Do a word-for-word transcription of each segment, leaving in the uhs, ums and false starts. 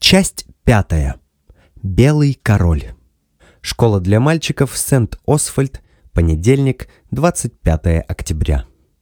Часть пятая. Белый король. Школа для мальчиков Сент-Освальд. Понедельник, двадцать пятое октября.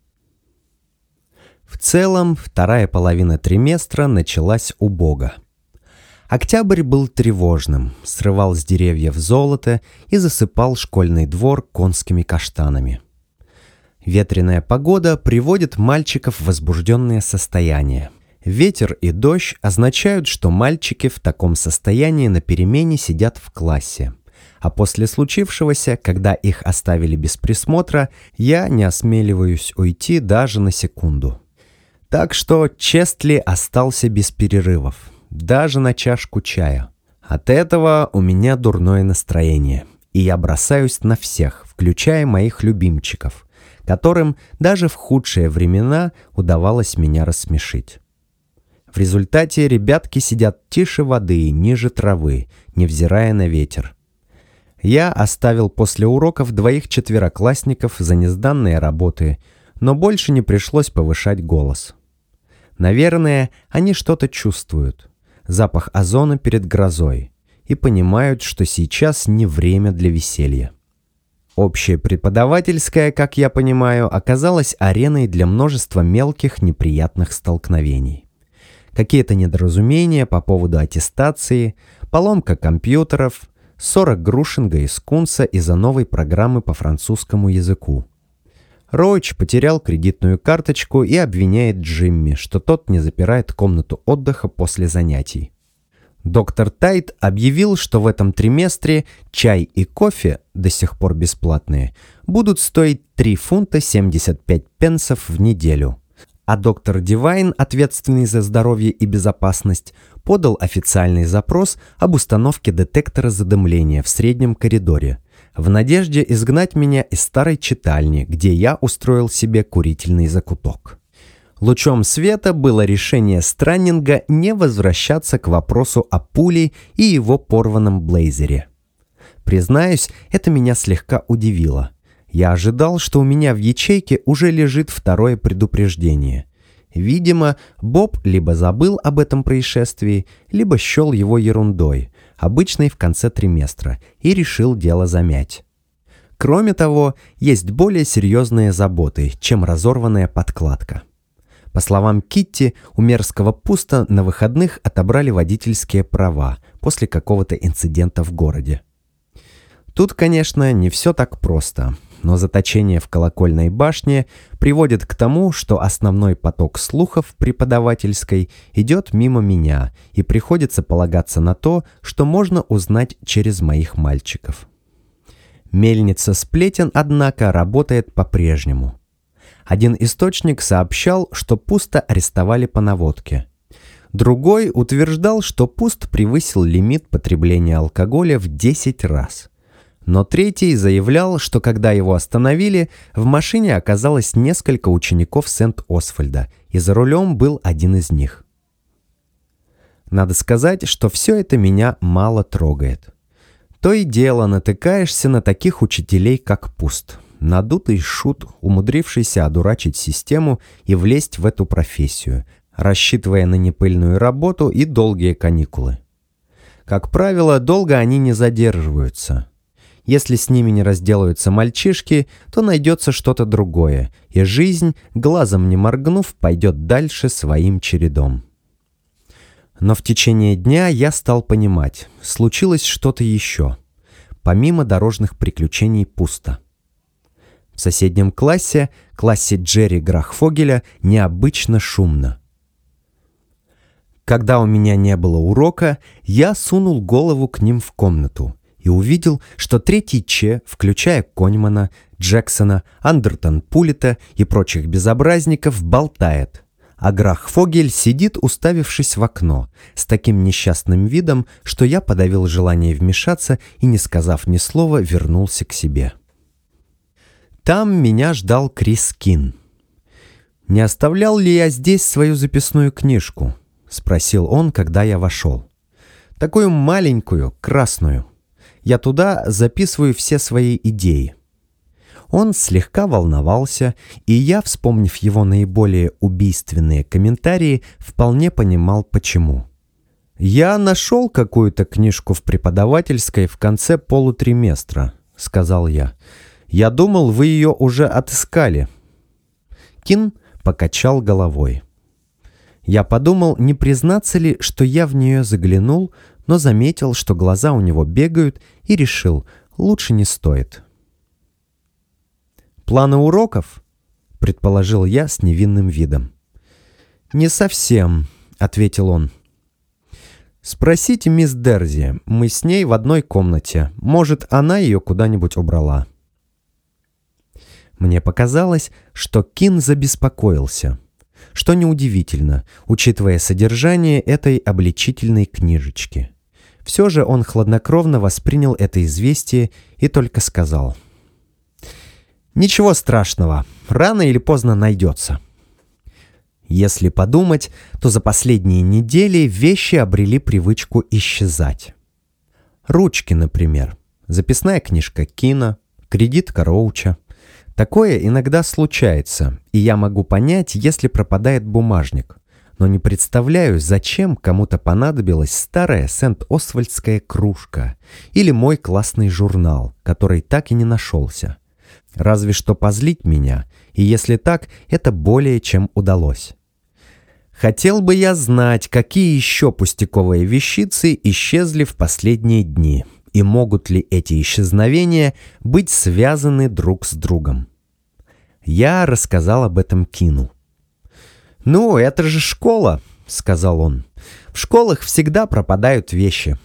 В целом, вторая половина триместра началась убого. Октябрь был тревожным, срывал с деревьев золото и засыпал школьный двор конскими каштанами. Ветреная погода приводит мальчиков в возбужденное состояние. Ветер и дождь означают, что мальчики в таком состоянии на перемене сидят в классе. А после случившегося, когда их оставили без присмотра, я не осмеливаюсь уйти даже на секунду. Так что Честли остался без перерывов, даже на чашку чая. От этого у меня дурное настроение, и я бросаюсь на всех, включая моих любимчиков, которым даже в худшие времена удавалось меня рассмешить. В результате ребятки сидят тише воды, ниже травы, невзирая на ветер. Я оставил после уроков двоих четвероклассников за несданные работы, но больше не пришлось повышать голос. Наверное, они что-то чувствуют, запах озона перед грозой, и понимают, что сейчас не время для веселья. Общее преподавательское, как я понимаю, оказалось ареной для множества мелких неприятных столкновений. Какие-то недоразумения по поводу аттестации, поломка компьютеров, ссора Грушинга и Скунса из-за новой программы по французскому языку. Роуч потерял кредитную карточку и обвиняет Джимми, что тот не запирает комнату отдыха после занятий. Доктор Тайт объявил, что в этом триместре чай и кофе, до сих пор бесплатные, будут стоить три фунта семьдесят пять пенсов в неделю. А доктор Дивайн, ответственный за здоровье и безопасность, подал официальный запрос об установке детектора задымления в среднем коридоре, в надежде изгнать меня из старой читальни, где я устроил себе курительный закуток. Лучом света было решение Страннинга не возвращаться к вопросу о пуле и его порванном блейзере. Признаюсь, это меня слегка удивило. Я ожидал, что у меня в ячейке уже лежит второе предупреждение. Видимо, Боб либо забыл об этом происшествии, либо счел его ерундой, обычной в конце триместра, и решил дело замять. Кроме того, есть более серьезные заботы, чем разорванная подкладка. По словам Китти, у мерзкого Пуста на выходных отобрали водительские права после какого-то инцидента в городе. Тут, конечно, не все так просто, но заточение в колокольной башне приводит к тому, что основной поток слухов преподавательской идет мимо меня, и приходится полагаться на то, что можно узнать через моих мальчиков. Мельница сплетен, однако, работает по-прежнему. Один источник сообщал, что Пуста арестовали по наводке. Другой утверждал, что Пуст превысил лимит потребления алкоголя в десять раз. Но третий заявлял, что когда его остановили, в машине оказалось несколько учеников Сент-Освальда, и за рулем был один из них. Надо сказать, что все это меня мало трогает. То и дело натыкаешься на таких учителей, как Пуст. Надутый шут, умудрившийся одурачить систему и влезть в эту профессию, рассчитывая на непыльную работу и долгие каникулы. Как правило, долго они не задерживаются. Если с ними не разделаются мальчишки, то найдется что-то другое, и жизнь, глазом не моргнув, пойдет дальше своим чередом. Но в течение дня я стал понимать, случилось что-то еще, помимо дорожных приключений Пуста. В соседнем классе, классе Джерри Грахфогеля, необычно шумно. Когда у меня не было урока, я сунул голову к ним в комнату и увидел, что третий Че, включая Коньмана, Джексона, Андертон Пулита и прочих безобразников, болтает, а Грахфогель сидит, уставившись в окно, с таким несчастным видом, что я подавил желание вмешаться и, не сказав ни слова, вернулся к себе. Там меня ждал Крис Кин. «Не оставлял ли я здесь свою записную книжку?» — спросил он, когда я вошел. «Такую маленькую, красную. Я туда записываю все свои идеи». Он слегка волновался, и я, вспомнив его наиболее убийственные комментарии, вполне понимал, почему. «Я нашел какую-то книжку в преподавательской в конце полутриместра», — сказал я. «Я думал, вы ее уже отыскали». Кин покачал головой. Я подумал, не признаться ли, что я в нее заглянул, но заметил, что глаза у него бегают, и решил, лучше не стоит. «Планы уроков?» — предположил я с невинным видом. «Не совсем», — ответил он. «Спросите мисс Дерзи, мы с ней в одной комнате. Может, она ее куда-нибудь убрала». Мне показалось, что Кин забеспокоился. Что неудивительно, учитывая содержание этой обличительной книжечки. Все же он хладнокровно воспринял это известие и только сказал: «Ничего страшного, рано или поздно найдется». Если подумать, то за последние недели вещи обрели привычку исчезать. Ручки, например, записная книжка Кина, кредитка Роуча. Такое иногда случается, и я могу понять, если пропадает бумажник, но не представляю, зачем кому-то понадобилась старая Сент-Освальдская кружка или мой классный журнал, который так и не нашелся. Разве что позлить меня, и если так, это более чем удалось. Хотел бы я знать, какие еще пустяковые вещицы исчезли в последние дни, и могут ли эти исчезновения быть связаны друг с другом. Я рассказал об этом Кину. «Ну, это же школа», — сказал он. «В школах всегда пропадают вещи».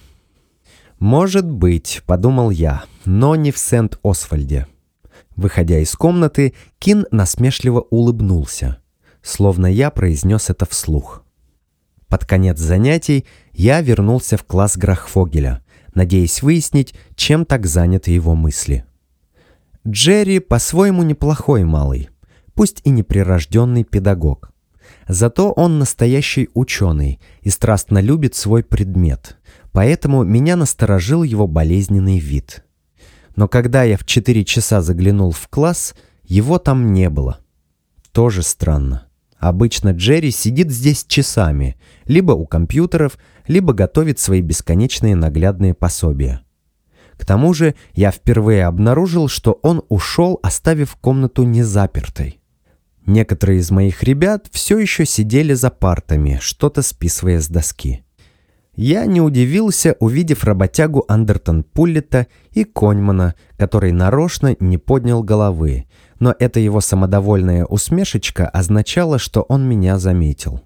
«Может быть», — подумал я, — «но не в Сент-Освальде». Выходя из комнаты, Кин насмешливо улыбнулся, словно я произнес это вслух. Под конец занятий я вернулся в класс Грахфогеля, надеясь выяснить, чем так заняты его мысли. Джерри по-своему неплохой малый, пусть и неприрожденный педагог. Зато он настоящий ученый и страстно любит свой предмет, поэтому меня насторожил его болезненный вид. Но когда я в четыре часа заглянул в класс, его там не было. Тоже странно. Обычно Джерри сидит здесь часами, либо у компьютеров, либо готовит свои бесконечные наглядные пособия. К тому же я впервые обнаружил, что он ушел, оставив комнату незапертой. Некоторые из моих ребят все еще сидели за партами, что-то списывая с доски. Я не удивился, увидев работягу Андертон Пуллета и Коньмана, который нарочно не поднял головы, но эта его самодовольная усмешечка означала, что он меня заметил.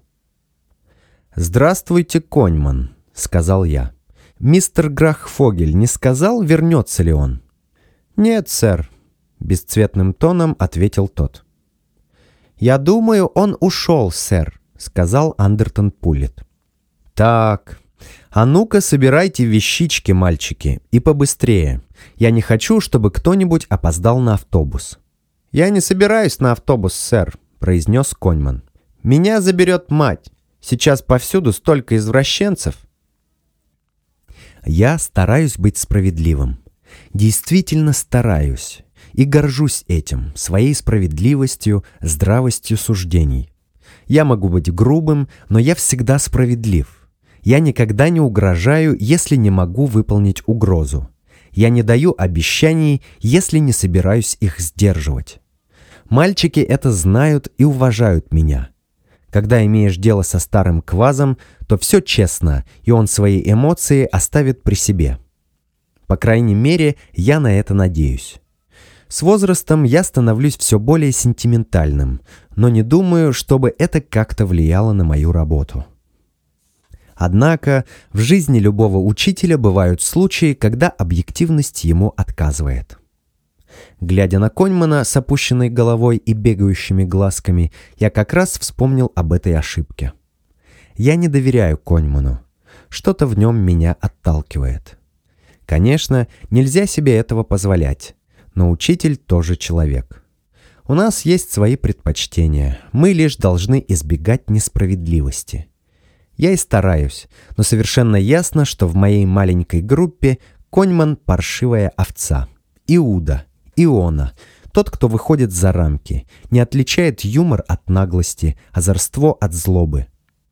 «Здравствуйте, Коньман», — сказал я. «Мистер Грахфогель не сказал, вернется ли он?» «Нет, сэр», — бесцветным тоном ответил тот. «Я думаю, он ушел, сэр», — сказал Андертон Пуллет. «Так, а ну-ка собирайте вещички, мальчики, и побыстрее. Я не хочу, чтобы кто-нибудь опоздал на автобус». «Я не собираюсь на автобус, сэр», — произнес Коньман. «Меня заберет мать. Сейчас повсюду столько извращенцев». Я стараюсь быть справедливым. Действительно стараюсь. И горжусь этим, своей справедливостью, здравостью суждений. Я могу быть грубым, но я всегда справедлив. Я никогда не угрожаю, если не могу выполнить угрозу. Я не даю обещаний, если не собираюсь их сдерживать. Мальчики это знают и уважают меня. Когда имеешь дело со старым квазом, то все честно, и он свои эмоции оставит при себе. По крайней мере, я на это надеюсь. С возрастом я становлюсь все более сентиментальным, но не думаю, чтобы это как-то влияло на мою работу. Однако в жизни любого учителя бывают случаи, когда объективность ему отказывает. Глядя на Коньмана с опущенной головой и бегающими глазками, я как раз вспомнил об этой ошибке. Я не доверяю Коньману. Что-то в нем меня отталкивает. Конечно, нельзя себе этого позволять, но учитель тоже человек. У нас есть свои предпочтения, мы лишь должны избегать несправедливости. Я и стараюсь, но совершенно ясно, что в моей маленькой группе Коньман – паршивая овца. Иуда, Иона, тот, кто выходит за рамки, не отличает юмор от наглости, озорство от злобы.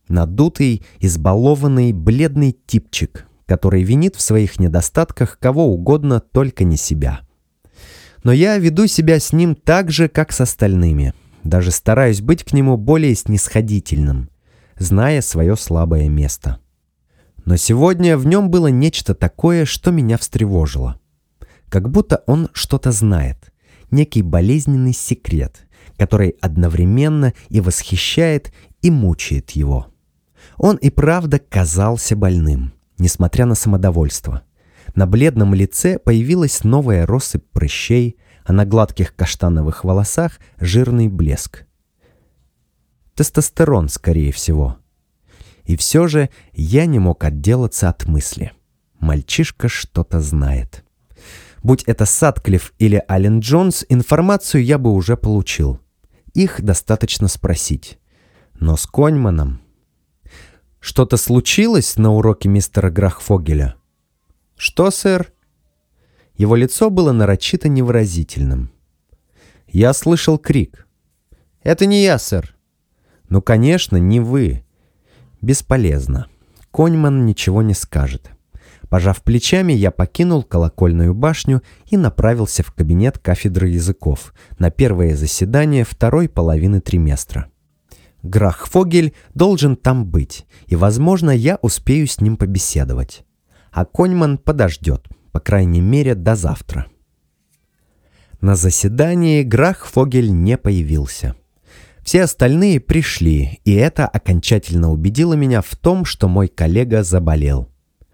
Надутый, избалованный, бледный типчик, который винит в своих недостатках кого угодно, только не себя. Но я веду себя с ним так же, как с остальными. Даже стараюсь быть к нему более снисходительным, зная свое слабое место. Но сегодня в нем было нечто такое, что меня встревожило. Как будто он что-то знает, некий болезненный секрет, который одновременно и восхищает, и мучает его. Он и правда казался больным, несмотря на самодовольство. На бледном лице появилась новая россыпь прыщей, а на гладких каштановых волосах жирный блеск. Тестостерон, скорее всего. И все же я не мог отделаться от мысли. Мальчишка что-то знает. Будь это Сатклифф или Аллен Джонс, информацию я бы уже получил. Их достаточно спросить. Но с Коньманом... «Что-то случилось на уроке мистера Грахфогеля?» «Что, сэр?» Его лицо было нарочито невыразительным. «Я слышал крик». «Это не я, сэр». «Ну, конечно, не вы». «Бесполезно. Коньман ничего не скажет». Пожав плечами, я покинул колокольную башню и направился в кабинет кафедры языков на первое заседание второй половины триместра. Грахфогель должен там быть, и, возможно, я успею с ним побеседовать. А Коньман подождет, по крайней мере, до завтра. На заседании Грахфогель не появился. Все остальные пришли, и это окончательно убедило меня в том, что мой коллега заболел.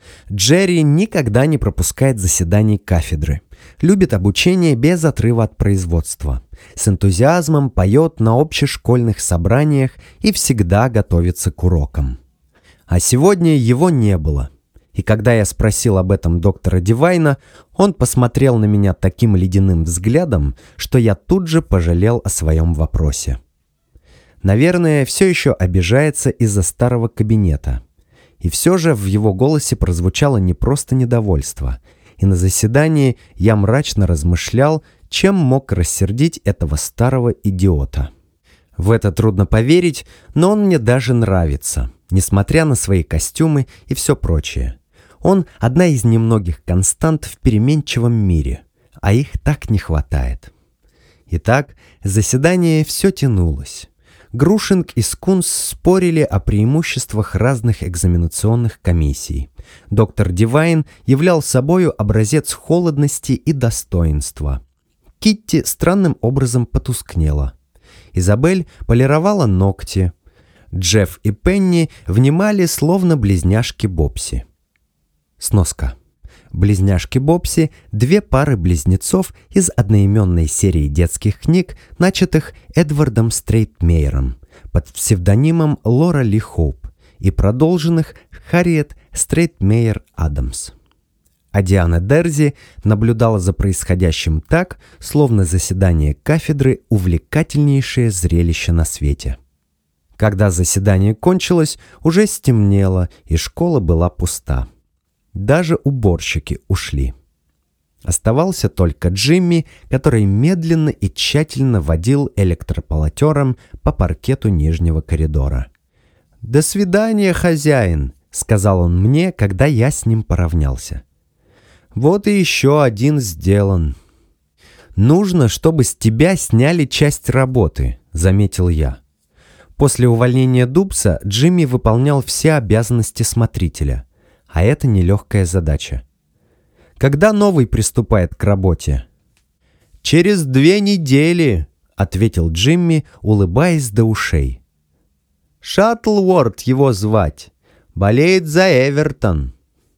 Джерри никогда не пропускает заседаний кафедры, любит обучение без отрыва от производства, с энтузиазмом поет на общешкольных собраниях и всегда готовится к урокам. А сегодня его не было. И когда я спросил об этом доктора Дивайна, он посмотрел на меня таким ледяным взглядом, что я тут же пожалел о своем вопросе. Наверное, все еще обижается из-за старого кабинета. И все же в его голосе прозвучало не просто недовольство. И на заседании я мрачно размышлял, чем мог рассердить этого старого идиота. В это трудно поверить, но он мне даже нравится, несмотря на свои костюмы и все прочее. Он одна из немногих констант в переменчивом мире, а их так не хватает. Итак, заседание все тянулось. Грушинг и Скунс спорили о преимуществах разных экзаменационных комиссий. Доктор Дивайн являл собою образец холодности и достоинства. Китти странным образом потускнела. Изабель полировала ногти. Джефф и Пенни внимали, словно близняшки Бобси. Сноска. Близняшки Бобси – две пары близнецов из одноименной серии детских книг, начатых Эдвардом Стрейтмейером под псевдонимом Лора Ли Хоуп и продолженных Харриет Стрейтмейер Адамс. А Диана Дерзи наблюдала за происходящим так, словно заседание кафедры – увлекательнейшее зрелище на свете. Когда заседание кончилось, уже стемнело, и школа была пуста. Даже уборщики ушли. Оставался только Джимми, который медленно и тщательно водил электрополотером по паркету нижнего коридора. «До свидания, хозяин», — сказал он мне, когда я с ним поравнялся. «Вот и еще один сделан». «Нужно, чтобы с тебя сняли часть работы», — заметил я. После увольнения Дубса Джимми выполнял все обязанности смотрителя. А это нелегкая задача. Когда новый приступает к работе? «Через две недели», — ответил Джимми, улыбаясь до ушей. «Шаттлворд его звать. Болеет за Эвертон».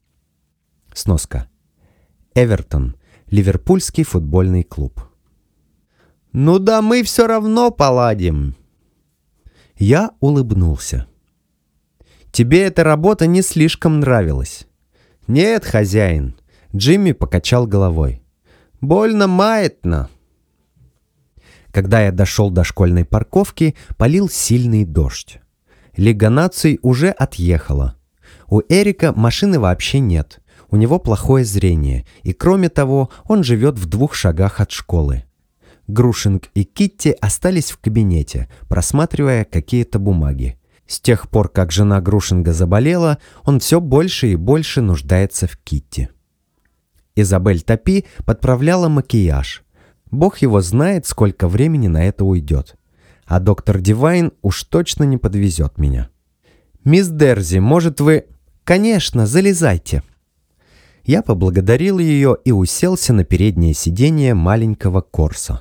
Сноска. Эвертон. Ливерпульский футбольный клуб. «Ну да мы все равно поладим». Я улыбнулся. «Тебе эта работа не слишком нравилась?» «Нет, хозяин», — Джимми покачал головой. «Больно маятно». Когда я дошел до школьной парковки, полил сильный дождь. Лига наций уже отъехала. У Эрика машины вообще нет. У него плохое зрение, и кроме того, он живет в двух шагах от школы. Грушинг и Китти остались в кабинете, просматривая какие-то бумаги. С тех пор, как жена Грушинга заболела, он все больше и больше нуждается в Китти. Изабель Топи подправляла макияж. Бог его знает, сколько времени на это уйдет. А доктор Дивайн уж точно не подвезет меня. «Мисс Дерзи, может вы...» «Конечно, залезайте». Я поблагодарил ее и уселся на переднее сиденье маленького Корсо.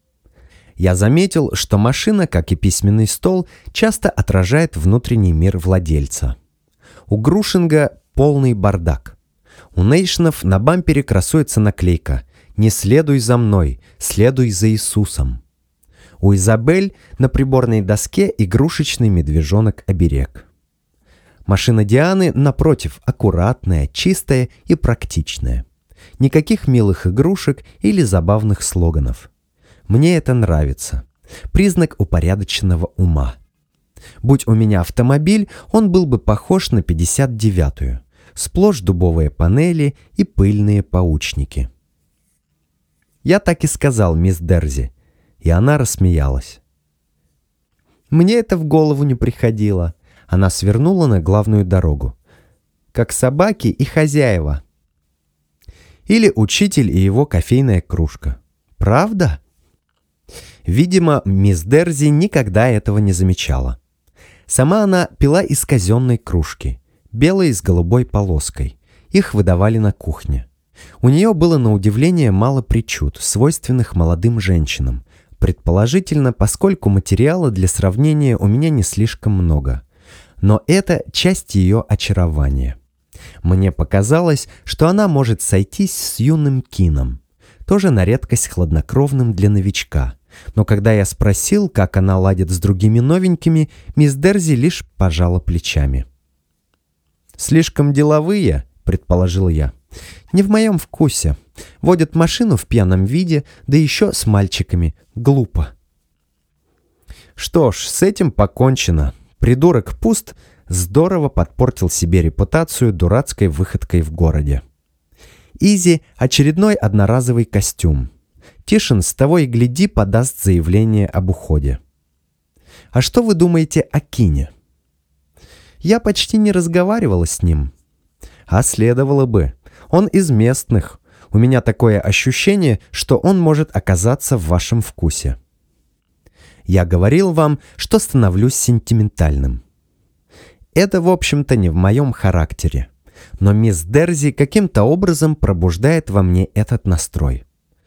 Я заметил, что машина, как и письменный стол, часто отражает внутренний мир владельца. У Грушинга полный бардак. У Нейшнов на бампере красуется наклейка «Не следуй за мной, следуй за Иисусом». У Изабель на приборной доске игрушечный медвежонок-оберег. Машина Дианы, напротив, аккуратная, чистая и практичная. Никаких милых игрушек или забавных слоганов. Мне это нравится. Признак упорядоченного ума. Будь у меня автомобиль, он был бы похож на пятьдесят девятую. Сплошь дубовые панели и пыльные паучники. Я так и сказал мисс Дерзи, и она рассмеялась. Мне это в голову не приходило. Она свернула на главную дорогу. Как собаки и хозяева. Или учитель и его кофейная кружка. Правда? Видимо, мисс Дерзи никогда этого не замечала. Сама она пила из казенной кружки, белой с голубой полоской. Их выдавали на кухне. У нее было на удивление мало причуд, свойственных молодым женщинам. Предположительно, поскольку материала для сравнения у меня не слишком много. Но это часть ее очарования. Мне показалось, что она может сойтись с юным Кином, тоже на редкость хладнокровным для новичка. Но когда я спросил, как она ладит с другими новенькими, мисс Дерзи лишь пожала плечами. «Слишком деловые», — предположил я. «Не в моем вкусе. Водят машину в пьяном виде, да еще с мальчиками. Глупо». Что ж, с этим покончено. Придурок Пуст здорово подпортил себе репутацию дурацкой выходкой в городе. Изи – очередной одноразовый костюм. Тишин с того и гляди подаст заявление об уходе. А что вы думаете о Кине? Я почти не разговаривала с ним. А следовало бы. Он из местных. У меня такое ощущение, что он может оказаться в вашем вкусе. Я говорил вам, что становлюсь сентиментальным. Это, в общем-то, не в моем характере. Но мисс Дерзи каким-то образом пробуждает во мне этот настрой.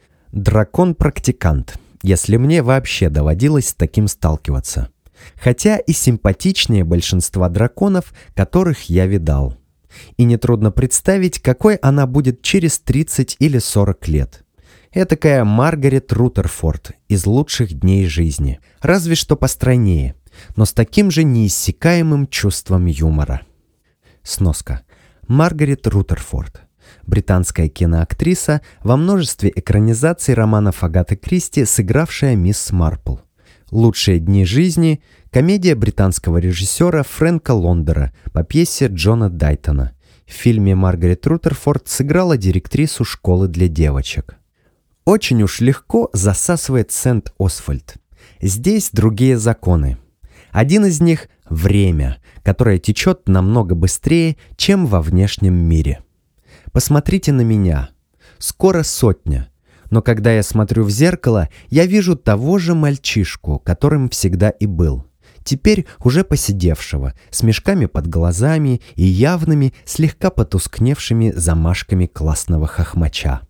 Дракон-практикант, если мне вообще доводилось с таким сталкиваться. Хотя и симпатичнее большинства драконов, которых я видал. И нетрудно представить, какой она будет через тридцать или сорок лет. Этакая Маргарет Рутерфорд из лучших дней жизни, разве что постройнее, но с таким же неиссякаемым чувством юмора. Сноска. Маргарет Рутерфорд. Британская киноактриса, во множестве экранизаций романов Агаты Кристи, сыгравшая мисс Марпл. «Лучшие дни жизни» – комедия британского режиссера Фрэнка Лондера по пьесе Джона Дайтона. В фильме Маргарет Рутерфорд сыграла директрису школы для девочек. Очень уж легко засасывает Сент-Освальд. Здесь другие законы. Один из них – время, которое течет намного быстрее, чем во внешнем мире. Посмотрите на меня. Скоро сотня. Но когда я смотрю в зеркало, я вижу того же мальчишку, которым всегда и был. Теперь уже поседевшего, с мешками под глазами и явными, слегка потускневшими замашками классного хохмача.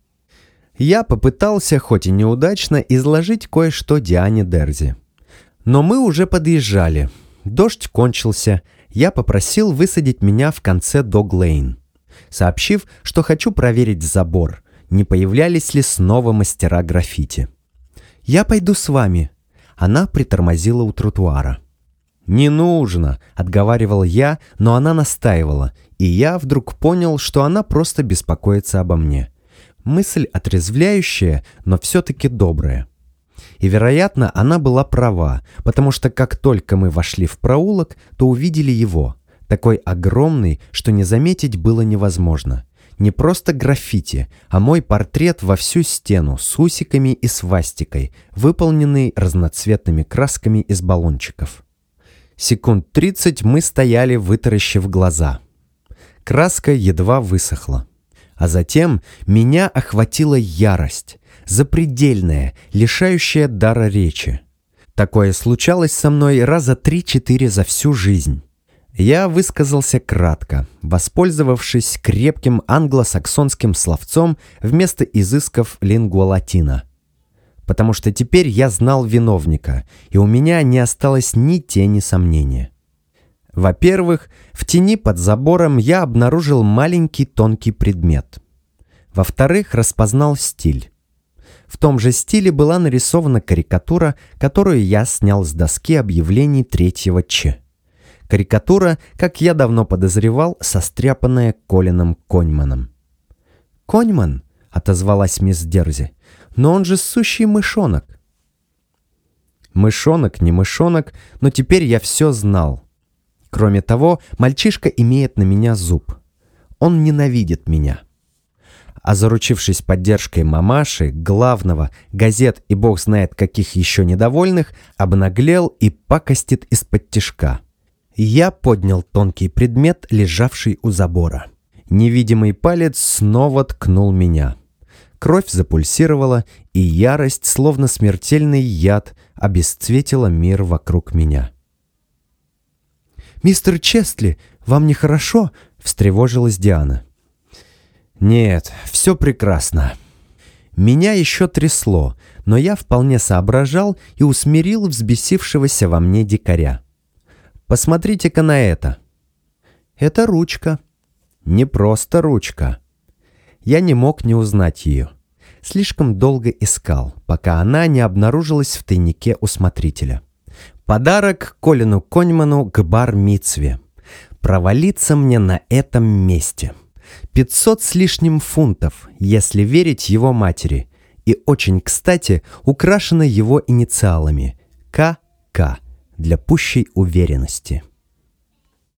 Я попытался, хоть и неудачно, изложить кое-что Диане Дерзи. Но мы уже подъезжали. Дождь кончился. Я попросил высадить меня в конце Дог-Лейн, сообщив, что хочу проверить забор, не появлялись ли снова мастера граффити. «Я пойду с вами». Она притормозила у тротуара. «Не нужно», — отговаривал я, но она настаивала, и я вдруг понял, что она просто беспокоится обо мне. Мысль отрезвляющая, но все-таки добрая. И, вероятно, она была права, потому что как только мы вошли в проулок, то увидели его, такой огромный, что не заметить было невозможно. Не просто граффити, а мой портрет во всю стену с усиками и свастикой, выполненный разноцветными красками из баллончиков. Секунд тридцать мы стояли, вытаращив глаза. Краска едва высохла. А затем меня охватила ярость, запредельная, лишающая дара речи. Такое случалось со мной раза три-четыре за всю жизнь. Я высказался кратко, воспользовавшись крепким англосаксонским словцом вместо изысков лингва-латина. Потому что теперь я знал виновника, и у меня не осталось ни тени сомнения. Во-первых, в тени под забором я обнаружил маленький тонкий предмет. Во-вторых, распознал стиль. В том же стиле была нарисована карикатура, которую я снял с доски объявлений третьего Ч. Карикатура, как я давно подозревал, состряпанная Колином Коньманом. «Коньман?» — отозвалась мисс Дерзи. «Но он же сущий мышонок». Мышонок, не мышонок, но теперь я все знал. Кроме того, мальчишка имеет на меня зуб. Он ненавидит меня. А заручившись поддержкой мамаши, главного, газет и бог знает каких еще недовольных, обнаглел и пакостит из-под тишка. Я поднял тонкий предмет, лежавший у забора. Невидимый палец снова ткнул меня. Кровь запульсировала, и ярость, словно смертельный яд, обесцветила мир вокруг меня. «Мистер Честли, вам нехорошо?» — встревожилась Диана. «Нет, все прекрасно». Меня еще трясло, но я вполне соображал и усмирил взбесившегося во мне дикаря. «Посмотрите-ка на это». «Это ручка». «Не просто ручка». Я не мог не узнать ее. Слишком долго искал, пока она не обнаружилась в тайнике у смотрителя. Подарок Колину Коньману к бар-мицве. Провалиться мне на этом месте. Пятьсот с лишним фунтов, если верить его матери. И очень кстати украшено его инициалами К К для пущей уверенности.